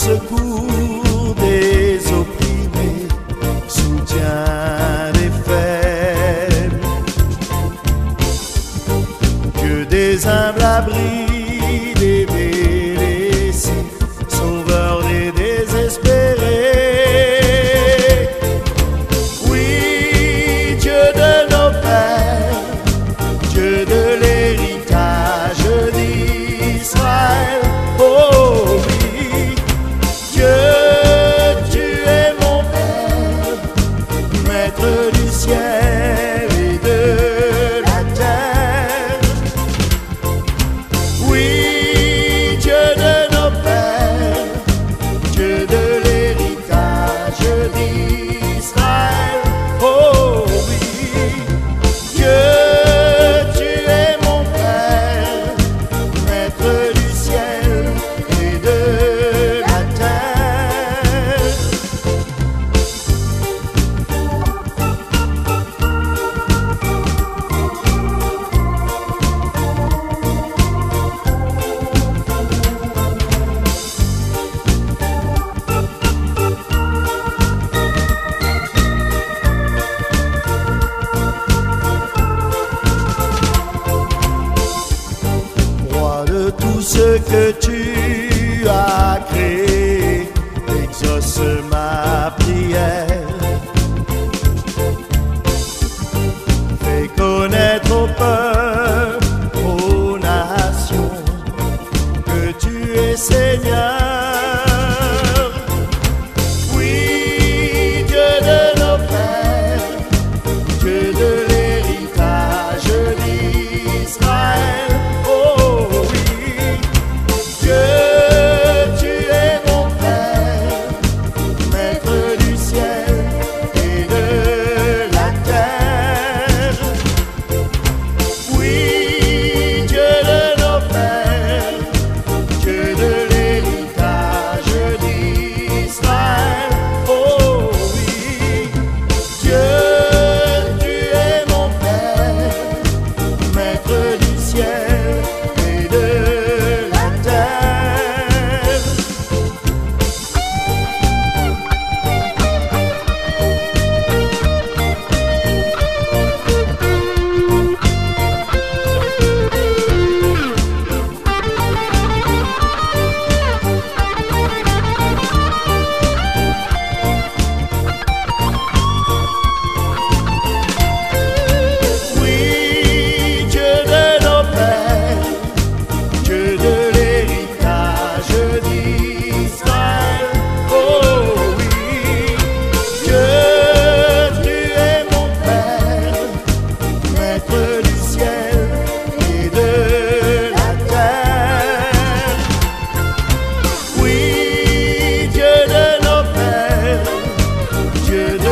secours des opprimés, soutien des faibles, que des humbles abris des blessés, sauveur des désespérés. Oui, Dieu de nos pères, Dieu de l'héritage d'Israël. Oh oui, Dieu, tu es mon Père, Maître du ciel et de la terre. Oui, Dieu de nos pères, Dieu de l'héritage d'Israël. Oh oui, Dieu, tu es mon Père, Maître du ciel et de la terre. Roi de tout ce que tu as créé, exauce ma prière. Fais connaître au peuple, aux nations, que tu es Seigneur. Oui, Dieu de nos pères, Dieu de l'héritage d'Israël. Oh oui, Dieu, tu es mon Père, Maître du ciel et de la terre. Oui, Dieu de nos pères, Dieu de l'héritage d'Israël. Oh oui, Dieu, tu es mon Père, Maître du ciel et de la terre. Oui, Dieu de nos pères, Dieu de l'héritage d'Israël. Oh oui, Dieu, tu es mon Père, Maître du ciel et de la terre. Oui, Dieu de nos pères, Dieu de